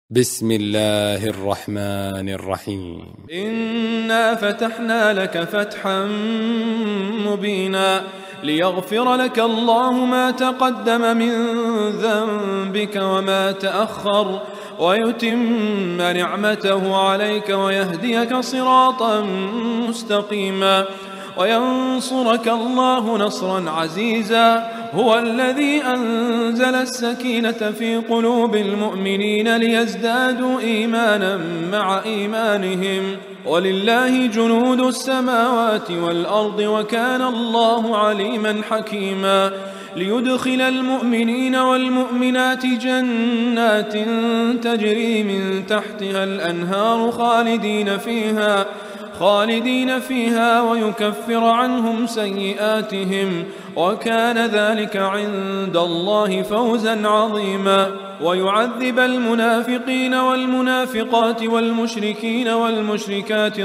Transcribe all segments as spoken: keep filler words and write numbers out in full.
بسم الله الرحمن الرحيم. إنا فتحنا لك فتحا مبينا ليغفر لك الله ما تقدم من ذنبك وما تأخر ويتم نعمته عليك ويهديك صراطا مستقيما وينصرك الله نصرا عزيزا. هو الذي أنزل السكينة في قلوب المؤمنين ليزدادوا إيمانا مع إيمانهم ولله جنود السماوات والأرض وكان الله عليما حكيما. ليدخل المؤمنين والمؤمنات جنات تجري من تحتها الأنهار خالدين فيها خالدين فيها ويكفر عنهم سيئاتهم وكان ذلك عند الله فوزا عظيما. ويعذب المنافقين والمنافقات والمشركين والمشركات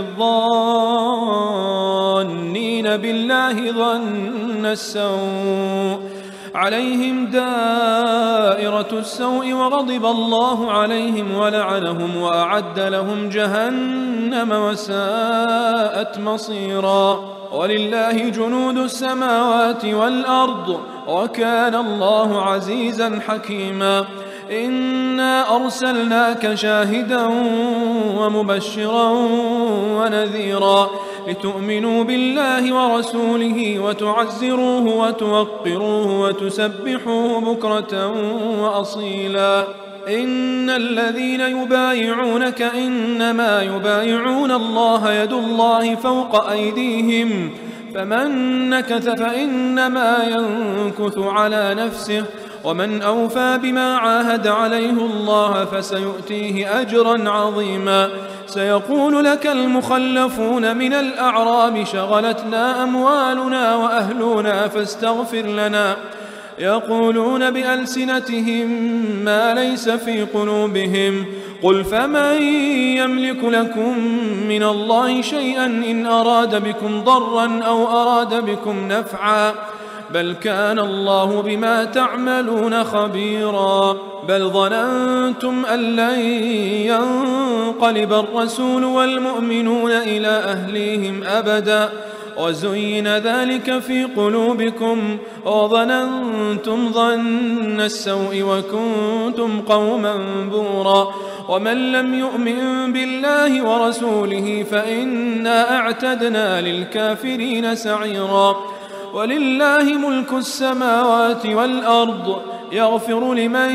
الظانين بالله ظن السوء عليهم دائرة السوء وغضب الله عليهم ولعنهم وأعد لهم جهنم وساءت مصيرا. ولله جنود السماوات والأرض وكان الله عزيزا حكيما. إنا أرسلناك شاهدا ومبشرا ونذيرا لتؤمنوا بالله ورسوله وتعزروه وتوقروه وتسبحوه بكرة وأصيلا. إن الذين يبايعونك إنما يبايعون الله يد الله فوق أيديهم فمن نكث فإنما ينكث على نفسه ومن أوفى بما عاهد عليه الله فسيؤتيه أجرا عظيما. سيقول لك المخلفون من الأعراب شغلتنا أموالنا وأهلنا فاستغفر لنا يقولون بألسنتهم ما ليس في قلوبهم قل فمن يملك لكم من الله شيئا إن أراد بكم ضرا أو أراد بكم نفعا بل كان الله بما تعملون خبيرا. بل ظننتم أن لن ينقلب الرسول والمؤمنون إلى أهليهم أبدا وزين ذلك في قلوبكم وظننتم ظن السوء وكنتم قوما بورا. ومن لم يؤمن بالله ورسوله فإنا أعتدنا للكافرين سعيرا. ولله ملك السماوات والأرض يغفر لمن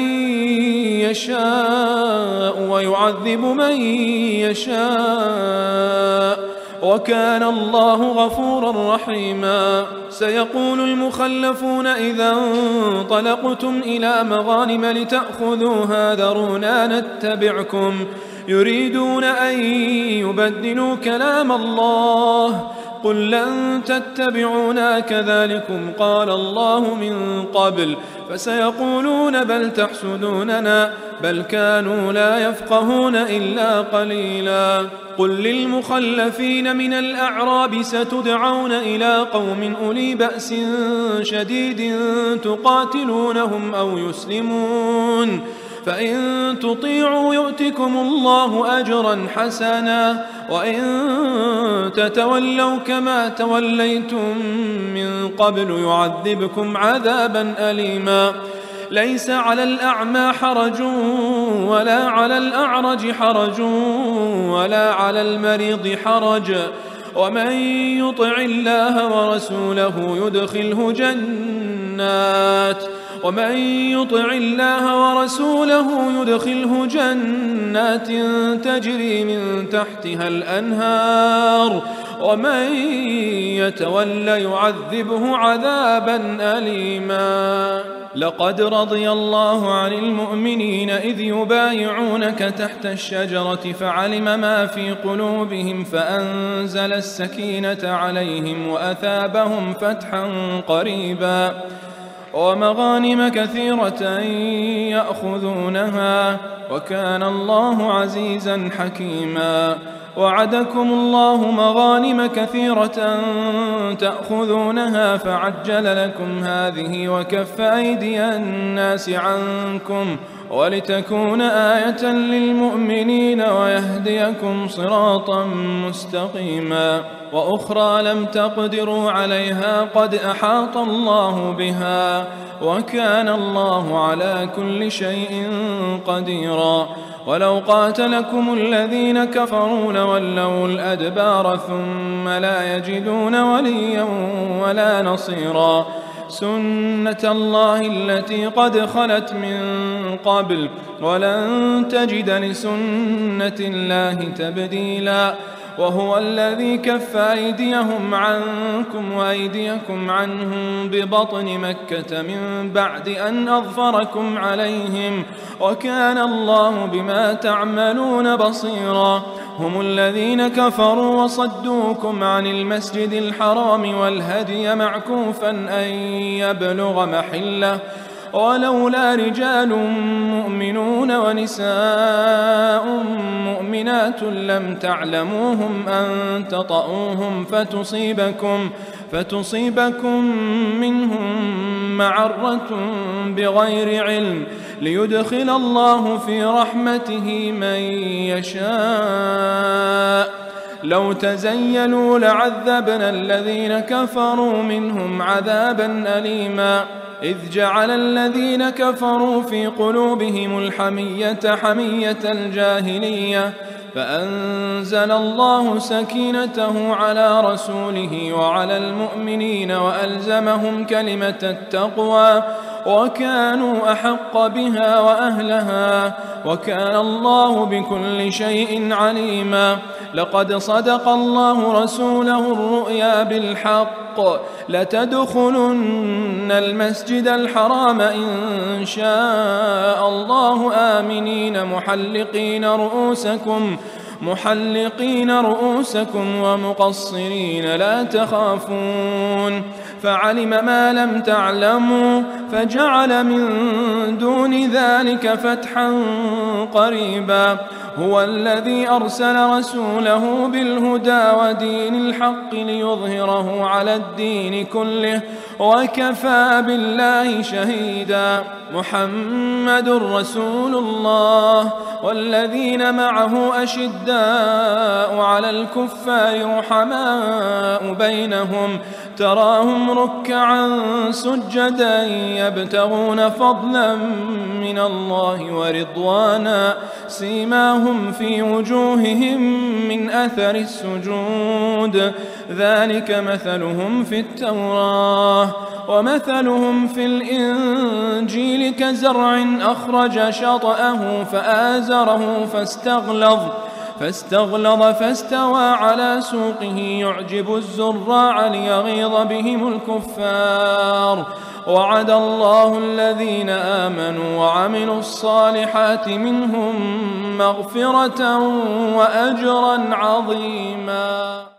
يشاء ويعذب من يشاء وكان الله غفورا رحيما. سيقول المخلفون إذا انطلقتم إلى مغانم لتأخذوها ذرونا نتبعكم يريدون أن يبدلوا كلام الله قل لن تتبعونا كذلكم قال الله من قبل فسيقولون بل تحسدوننا بل كانوا لا يفقهون إلا قليلا. قل للمخلفين من الأعراب ستدعون إلى قوم أولي بأس شديد تقاتلونهم أو يسلمون فإن تطيعوا يؤتكم الله أجرا حسنا وإن تتولوا كما توليتم من قبل يعذبكم عذابا أليما. ليس على الأعمى حرج ولا على الأعرج حرج ولا على المريض حرج ومن يطع الله ورسوله يدخله جنات ومن يطع الله ورسوله يدخله جنات تجري من تحتها الأنهار ومن يتول يعذبه عذابا أليما. لقد رضي الله عن المؤمنين إذ يبايعونك تحت الشجرة فعلم ما في قلوبهم فأنزل السكينة عليهم وأثابهم فتحا قريبا ومغانم كثيرة يأخذونها وكان الله عزيزا حكيما. وعدكم الله مغانم كثيرة تأخذونها فعجل لكم هذه وكف أيدي الناس عنكم ولتكون آية للمؤمنين ويهديكم صراطا مستقيما. وأخرى لم تقدروا عليها قد أحاط الله بها وكان الله على كل شيء قديرا. ولو قاتلكم الذين كفروا لولوا الأدبار ثم لا يجدون وليا ولا نصيرا. سنة الله التي قد خلت من قبل ولن تجد لسنة الله تبديلا. وهو الذي كف أيديهم عنكم وأيديكم عنهم ببطن مكة من بعد أن أظفركم عليهم وكان الله بما تعملون بصيرا. هم الذين كفروا وصدوكم عن المسجد الحرام والهدي معكوفا أن يبلغ محله ولولا رجال مؤمنون ونساء مؤمنات لم تعلموهم أن تطؤوهم فتصيبكم, فتصيبكم منهم معرة بغير علم ليدخل الله في رحمته من يشاء. لو تزيلوا لعذبنا الذين كفروا منهم عذابا أليما. إذ جعل الذين كفروا في قلوبهم الحمية حمية الجاهلية فأنزل الله سكينته على رسوله وعلى المؤمنين وألزمهم كلمة التقوى وكانوا أحق بها وأهلها وكان الله بكل شيء عليما. لقد صدق الله رسوله الرؤيا بالحق لتدخلن المسجد الحرام إن شاء الله آمنين محلقين رؤوسكم محلقين رؤوسكم ومقصرين لا تخافون فعلم ما لم تعلموا فجعل من دون ذلك فتحا قريبا. هو الذي أرسل رسوله بالهدى ودين الحق ليظهره على الدين كله وكفى بالله شهيدا. محمد رسول الله والذين معه أشداء على الكفار رحماء بينهم تراهم ركعا سجدا يبتغون فضلا من الله ورضوانا سيماهم في وجوههم من أثر السجود ذلك مثلهم في التوراة ومثلهم في الإنجيل كزرع أخرج شطأه فآزره فاستغلظ فاستغلظ فاستوى على سوقه يعجب الزراع ليغيظ بهم الكفار. وعد الله الذين آمنوا وعملوا الصالحات منهم مغفرة وأجرا عظيما.